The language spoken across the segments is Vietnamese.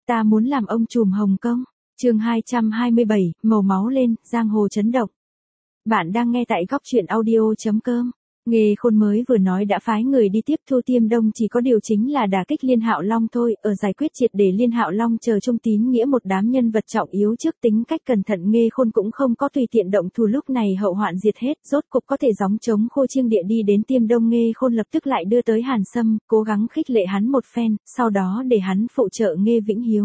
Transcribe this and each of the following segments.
Ta muốn làm ông trùm Hồng Kông. Chương 227, màu máu lên, giang hồ chấn động. Bạn đang nghe tại góc truyện audio.com. Nghê Khôn mới vừa nói đã phái người đi tiếp Thu Tiêm Đông, chỉ có điều chính là đả kích Liên Hạo Long thôi, ở giải quyết triệt để Liên Hạo Long chờ Trung Tín Nghĩa một đám nhân vật trọng yếu trước, tính cách cẩn thận Nghê Khôn cũng không có tùy tiện động thủ, lúc này hậu hoạn diệt hết, rốt cục có thể gióng trống khô chiêng địa đi đến Tiêm Đông. Nghê Khôn lập tức lại đưa tới Hàn Sâm, cố gắng khích lệ hắn một phen, sau đó để hắn phụ trợ Nghê Vĩnh Hiếu.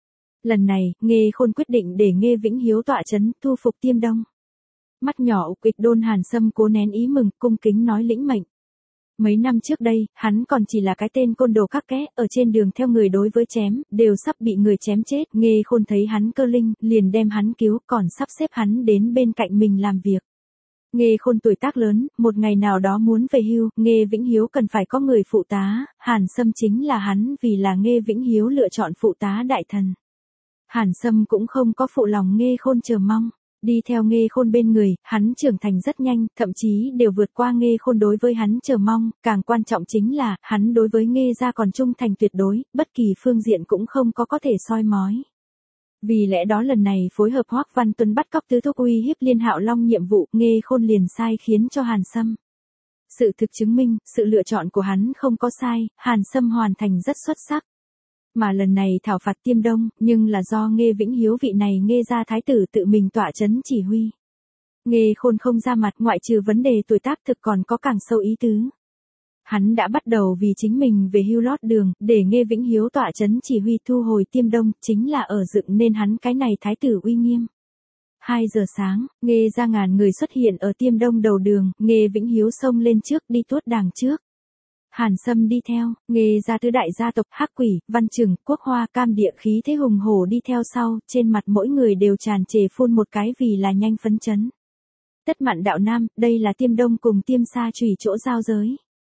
Lần này, Nghê Khôn quyết định để Nghê Vĩnh Hiếu tọa chấn, thu phục Tiêm Đông. Mắt nhỏ ục ịch đôn Hàn Sâm cố nén ý mừng, cung kính nói lĩnh mệnh. Mấy năm trước đây, hắn còn chỉ là cái tên côn đồ các ké, ở trên đường theo người đối với chém, đều sắp bị người chém chết. Nghê Khôn thấy hắn cơ linh, liền đem hắn cứu, còn sắp xếp hắn đến bên cạnh mình làm việc. Nghê Khôn tuổi tác lớn, một ngày nào đó muốn về hưu, Nghê Vĩnh Hiếu cần phải có người phụ tá, Hàn Sâm chính là hắn, vì là Nghê Vĩnh Hiếu lựa chọn phụ tá đại thần. Hàn Sâm cũng không có phụ lòng Nghê Khôn chờ mong. Đi theo Nghê Khôn bên người, hắn trưởng thành rất nhanh, thậm chí đều vượt qua Nghê Khôn đối với hắn chờ mong, càng quan trọng chính là, hắn đối với Nghê gia còn trung thành tuyệt đối, bất kỳ phương diện cũng không có thể soi mói. Vì lẽ đó lần này phối hợp Hoắc Văn Tuấn bắt cóc tứ thúc uy hiếp Liên Hạo Long nhiệm vụ, Nghê Khôn liền sai khiến cho Hàn Sâm. Sự thực chứng minh, sự lựa chọn của hắn không có sai, Hàn Sâm hoàn thành rất xuất sắc. Mà lần này thảo phạt Tiêm Đông, nhưng là do Nghê Vĩnh Hiếu vị này Nghê gia thái tử tự mình tọa chấn chỉ huy. Nghê Khôn không ra mặt, ngoại trừ vấn đề tuổi tác thực còn có càng sâu ý tứ. Hắn đã bắt đầu vì chính mình về hưu lót đường, để Nghê Vĩnh Hiếu tọa chấn chỉ huy thu hồi Tiêm Đông, chính là ở dựng nên hắn cái này thái tử uy nghiêm. 2 giờ sáng, Nghê gia ngàn người xuất hiện ở Tiêm Đông đầu đường, Nghê Vĩnh Hiếu xông lên trước đi tuốt đàng trước. Hàn Sâm đi theo, Nghê gia tứ đại gia tộc Hắc Quỷ, Văn Trừng, Quốc Hoa, Cam Địa khí thế hùng hổ đi theo sau, trên mặt mỗi người đều tràn trề phun một cái vì là nhanh phấn chấn. Tất Mạn đạo Nam, đây là Tiêm Đông cùng Tiêm Sa Chủy chỗ giao giới.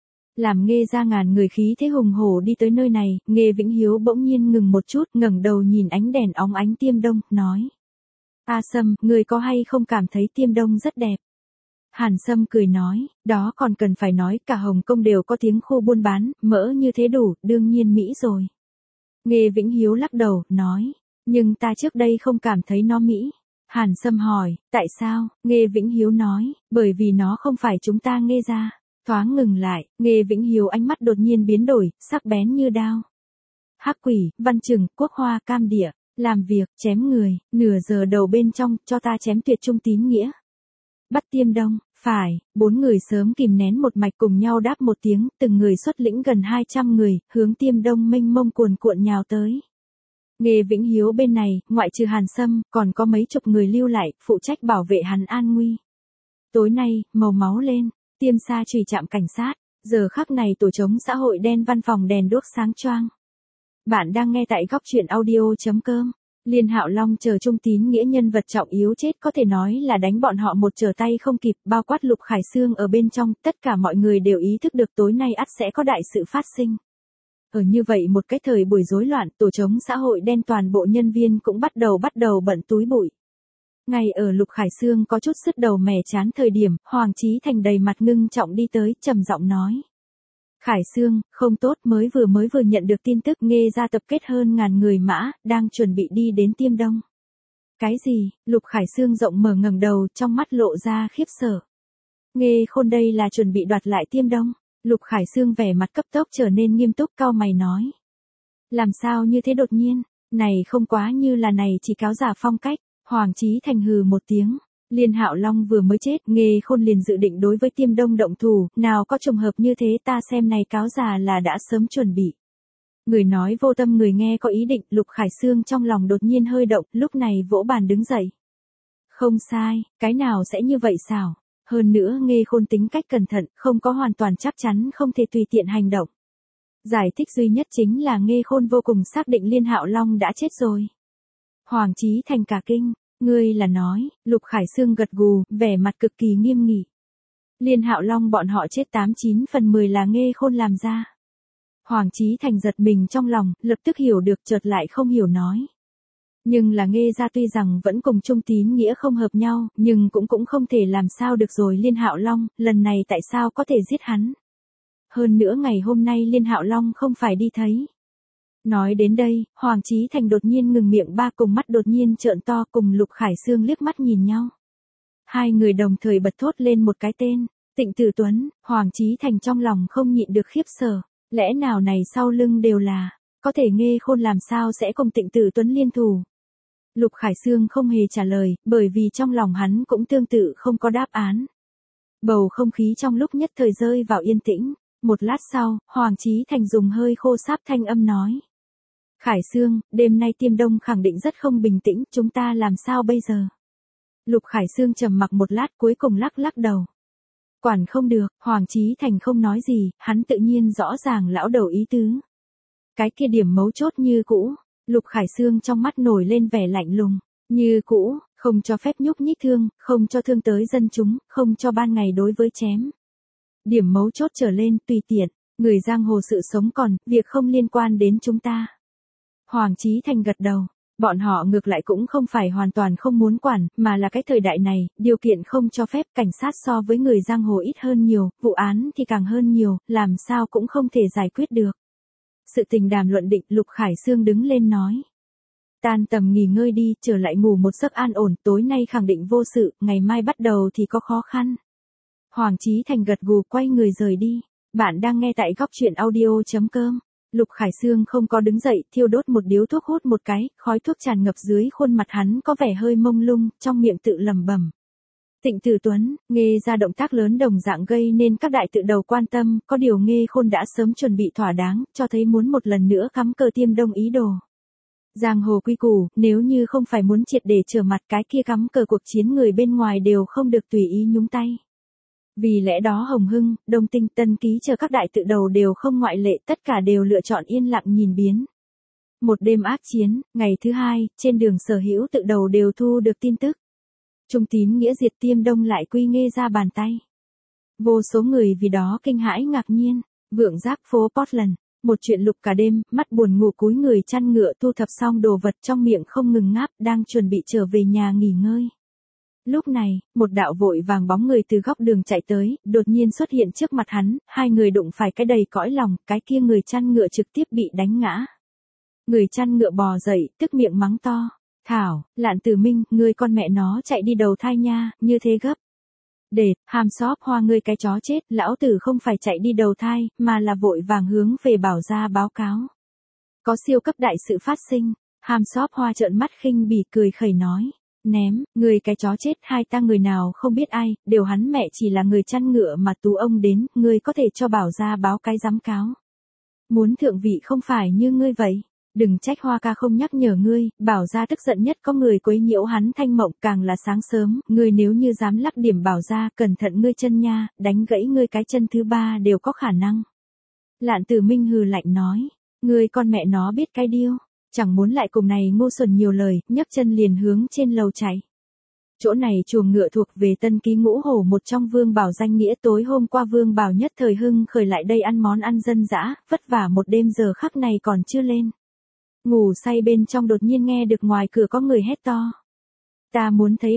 Làm Nghê gia ngàn người khí thế hùng hổ đi tới nơi này, Nghê Vĩnh Hiếu bỗng nhiên ngừng một chút, ngẩng đầu nhìn ánh đèn óng ánh Tiêm Đông, nói: "A Sâm, người có hay không cảm thấy Tiêm Đông rất đẹp?" Hàn Sâm cười nói, đó còn cần phải nói, cả Hồng Kông đều có tiếng khu buôn bán, mỡ như thế đủ, đương nhiên Mỹ rồi. Nghê Vĩnh Hiếu lắc đầu, nói, nhưng ta trước đây không cảm thấy nó Mỹ. Hàn Sâm hỏi, tại sao? Nghê Vĩnh Hiếu nói, bởi vì nó không phải chúng ta Nghê gia. Thoáng ngừng lại, Nghê Vĩnh Hiếu ánh mắt đột nhiên biến đổi, sắc bén như đao. Hắc Quỷ, Văn Trừng, Quốc Hoa, Cam Địa, làm việc, chém người, nửa giờ đầu bên trong, cho ta chém tuyệt Trung Tín Nghĩa. Bắt Tiêm Đông, phải, 4 người sớm kìm nén một mạch cùng nhau đáp một tiếng, từng người xuất lĩnh gần 200 người, hướng Tiêm Đông mênh mông cuồn cuộn nhào tới. Nghê Vĩnh Hiếu bên này, ngoại trừ Hàn Sâm, còn có mấy chục người lưu lại, phụ trách bảo vệ hắn an nguy. Tối nay, màu máu lên, Tiêm Sa Chủy trạm cảnh sát, giờ khắc này tổ chống xã hội đen văn phòng đèn đuốc sáng choang. Bạn đang nghe tại góc truyện audio.com. Liên Hạo Long chờ Trung Tín Nghĩa nhân vật trọng yếu chết, có thể nói là đánh bọn họ một trở tay không kịp, bao quát Lục Khải Xương ở bên trong, tất cả mọi người đều ý thức được tối nay ắt sẽ có đại sự phát sinh. Ở như vậy một cái thời buổi rối loạn, tổ chống xã hội đen toàn bộ nhân viên cũng bắt đầu bận túi bụi. Ngay ở Lục Khải Xương có chút sứt đầu mẻ chán thời điểm, Hoàng Chí Thành đầy mặt ngưng trọng đi tới, trầm giọng nói. Khải Xương, không tốt, mới vừa nhận được tin tức Nghê gia tập kết hơn ngàn người mã, đang chuẩn bị đi đến Tiêm Đông. Cái gì? Lục Khải Xương rộng mở ngẩng đầu, trong mắt lộ ra khiếp sợ. Nghê Khôn đây là chuẩn bị đoạt lại Tiêm Đông. Lục Khải Xương vẻ mặt cấp tốc trở nên nghiêm túc, cau mày nói. Làm sao như thế đột nhiên, này không quá như là này chỉ cáo giả phong cách. Hoàng Chí Thành hừ một tiếng. Liên Hạo Long vừa mới chết, Nghê Khôn liền dự định đối với Tiêm Đông động thủ, nào có trùng hợp như thế, ta xem này cáo già là đã sớm chuẩn bị. Người nói vô tâm người nghe có ý định, Lục Khải Xương trong lòng đột nhiên hơi động, lúc này vỗ bàn đứng dậy. Không sai, cái nào sẽ như vậy sao? Hơn nữa Nghê Khôn tính cách cẩn thận, không có hoàn toàn chắc chắn không thể tùy tiện hành động. Giải thích duy nhất chính là Nghê Khôn vô cùng xác định Liên Hạo Long đã chết rồi. Hoàng Chí Thành cả kinh. Ngươi là nói, Lục Khải Xương gật gù, vẻ mặt cực kỳ nghiêm nghị. Liên Hạo Long bọn họ chết 89 phần 10 là Nghê Khôn làm ra. Hoàng Chí Thành giật mình trong lòng, lập tức hiểu được, chợt lại không hiểu nói. Nhưng là Nghê gia tuy rằng vẫn cùng Trung Tín Nghĩa không hợp nhau, nhưng cũng không thể làm sao được rồi. Liên Hạo Long, lần này tại sao có thể giết hắn? Hơn nữa ngày hôm nay Liên Hạo Long không phải đi thấy Nói đến đây, Hoàng Chí Thành đột nhiên ngừng miệng ba cùng mắt đột nhiên trợn to cùng Lục Khải Sương liếc mắt nhìn nhau. Hai người đồng thời bật thốt lên một cái tên, Tịnh Tử Tuấn, Hoàng Chí Thành trong lòng không nhịn được khiếp sợ, lẽ nào này sau lưng đều là, có thể Nghê Khôn làm sao sẽ cùng Tịnh Tử Tuấn liên thủ. Lục Khải Sương không hề trả lời, bởi vì trong lòng hắn cũng tương tự không có đáp án. Bầu không khí trong lúc nhất thời rơi vào yên tĩnh, một lát sau, Hoàng Chí Thành dùng hơi khô sáp thanh âm nói. Khải Sương, đêm nay Tiêm Đông khẳng định rất không bình tĩnh, chúng ta làm sao bây giờ? Lục Khải Sương trầm mặc một lát cuối cùng lắc lắc đầu. Quản không được, Hoàng Chí Thành không nói gì, hắn tự nhiên rõ ràng lão đầu ý tứ. Cái kia điểm mấu chốt như cũ, Lục Khải Sương trong mắt nổi lên vẻ lạnh lùng, như cũ, không cho phép nhúc nhích thương, không cho thương tới dân chúng, không cho ban ngày đối với chém. Điểm mấu chốt trở lên, tùy tiện, người giang hồ sự sống còn, việc không liên quan đến chúng ta. Hoàng Chí Thành gật đầu, bọn họ ngược lại cũng không phải hoàn toàn không muốn quản, mà là cái thời đại này, điều kiện không cho phép cảnh sát so với người giang hồ ít hơn nhiều, vụ án thì càng hơn nhiều, làm sao cũng không thể giải quyết được. Sự tình đàm luận định, Lục Khải Sương đứng lên nói. Tan tầm nghỉ ngơi đi, trở lại ngủ một giấc an ổn, tối nay khẳng định vô sự, ngày mai bắt đầu thì có khó khăn. Hoàng Chí Thành gật gù quay người rời đi. Bạn đang nghe tại góc truyện audio.com. Lục Khải Sương không có đứng dậy, thiêu đốt một điếu thuốc hút một cái, khói thuốc tràn ngập dưới khuôn mặt hắn có vẻ hơi mông lung, trong miệng tự lẩm bẩm. Tịnh Tử Tuấn, Nghê ra động tác lớn đồng dạng gây nên các đại tự đầu quan tâm, có điều Nghê Khôn đã sớm chuẩn bị thỏa đáng, cho thấy muốn một lần nữa cắm cờ Tiêm Đông ý đồ. Giang hồ quy củ, nếu như không phải muốn triệt để trở mặt cái kia cắm cờ cuộc chiến người bên ngoài đều không được tùy ý nhúng tay. Vì lẽ đó Hồng Hưng, Đông Tinh, Tân Ký chờ các đại tự đầu đều không ngoại lệ, tất cả đều lựa chọn yên lặng nhìn biến. Một đêm ác chiến, ngày thứ hai, trên đường sở hữu tự đầu đều thu được tin tức. Trung Tín Nghĩa diệt Tiêm Đông lại quy Nghê ra bàn tay. Vô số người vì đó kinh hãi ngạc nhiên, vượng giác phố Portland. Một chuyện lục cả đêm, mắt buồn ngủ cúi người chăn ngựa thu thập xong đồ vật trong miệng không ngừng ngáp, đang chuẩn bị trở về nhà nghỉ ngơi. Lúc này, một đạo vội vàng bóng người từ góc đường chạy tới, đột nhiên xuất hiện trước mặt hắn, hai người đụng phải cái đầy cõi lòng, cái kia người chăn ngựa trực tiếp bị đánh ngã. Người chăn ngựa bò dậy, tức miệng mắng to. Thảo, Lạn Tử Minh, ngươi con mẹ nó chạy đi đầu thai nha, như thế gấp. Để, hàm xóp hoa ngươi cái chó chết, lão tử không phải chạy đi đầu thai, mà là vội vàng hướng về Bảo gia báo cáo. Có siêu cấp đại sự phát sinh, hàm xóp hoa trợn mắt khinh bỉ cười khẩy nói. Ném, ngươi cái chó chết, hai ta người nào không biết ai, đều hắn mẹ chỉ là người chăn ngựa mà tú ông đến, ngươi có thể cho Bảo gia báo cái giám cáo. Muốn thượng vị không phải như ngươi vậy. Đừng trách Hoa ca không nhắc nhở ngươi, Bảo gia tức giận nhất có người quấy nhiễu hắn thanh mộng, càng là sáng sớm, ngươi nếu như dám lắc điểm Bảo gia, cẩn thận ngươi chân nha, đánh gãy ngươi cái chân thứ ba đều có khả năng. Lạn Tử Minh hừ lạnh nói, ngươi con mẹ nó biết cái điêu, chẳng muốn lại cùng này ngu xuẩn nhiều lời, nhấc chân liền hướng trên lầu chạy. Chỗ này chuồng ngựa thuộc về Tân Ký Ngũ Hổ, một trong Vương Bảo danh nghĩa, tối hôm qua Vương Bảo nhất thời hưng khởi lại đây ăn món ăn dân dã, vất vả một đêm giờ khắc này còn chưa lên. Ngủ say bên trong đột nhiên nghe được ngoài cửa có người hét to. Ta muốn thấy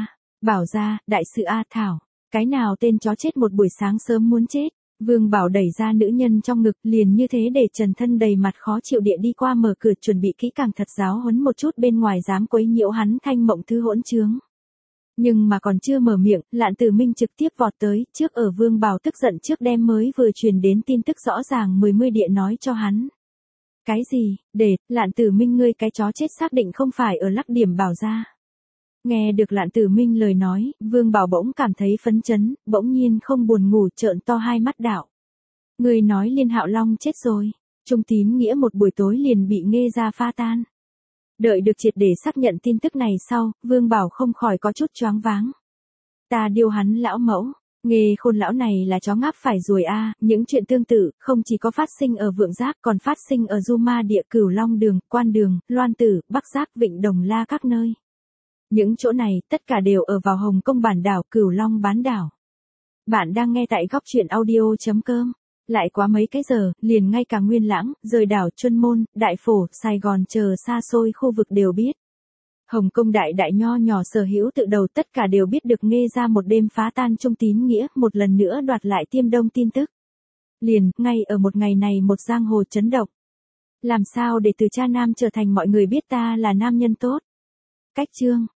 Bảo gia, đại sự A Thảo, cái nào tên chó chết một buổi sáng sớm muốn chết. Vương Bảo đẩy ra nữ nhân trong ngực, liền như thế để trần thân đầy mặt khó chịu địa đi qua mở cửa chuẩn bị kỹ càng thật giáo huấn một chút bên ngoài dám quấy nhiễu hắn thanh mộng thư hỗn trướng. Nhưng mà còn chưa mở miệng, Lạn Tử Minh trực tiếp vọt tới, trước ở Vương Bảo tức giận trước đem mới vừa truyền đến tin tức rõ ràng mươi địa nói cho hắn. Cái gì, để, Lạn Tử Minh ngươi cái chó chết xác định không phải ở lắc điểm Bảo gia. Nghe được Lạn Tử Minh lời nói, Vương Bảo bỗng cảm thấy phấn chấn, bỗng nhiên không buồn ngủ trợn to hai mắt đạo. Người nói Liên Hạo Long chết rồi, Trung Tín Nghĩa một buổi tối liền bị Nghê ra pha tan. Đợi được triệt để xác nhận tin tức này sau, Vương Bảo không khỏi có chút choáng váng. Ta điêu hắn lão mẫu, Nghê Khôn lão này là chó ngáp phải rồi a, những chuyện tương tự, không chỉ có phát sinh ở Vượng Giác còn phát sinh ở Du Ma Địa, Cửu Long Đường, Quan Đường, Loan Tử, Bắc Giác, Vịnh Đồng La các nơi. Những chỗ này, tất cả đều ở vào Hồng Kông bản đảo, Cửu Long bán đảo. Bạn đang nghe tại góc truyện audio.com. Lại quá mấy cái giờ, liền ngay cả Nguyên Lãng, rời đảo Chuân Môn, Đại Phổ, Sài Gòn chờ xa xôi khu vực đều biết. Hồng Kông đại nho nhỏ sở hữu tự đầu tất cả đều biết được Nghê ra một đêm phá tan Trung Tín Nghĩa, một lần nữa đoạt lại Tiêm Đông tin tức. Liền, ngay ở một ngày này một giang hồ chấn động. Làm sao để từ cha nam trở thành mọi người biết ta là nam nhân tốt? Cách chương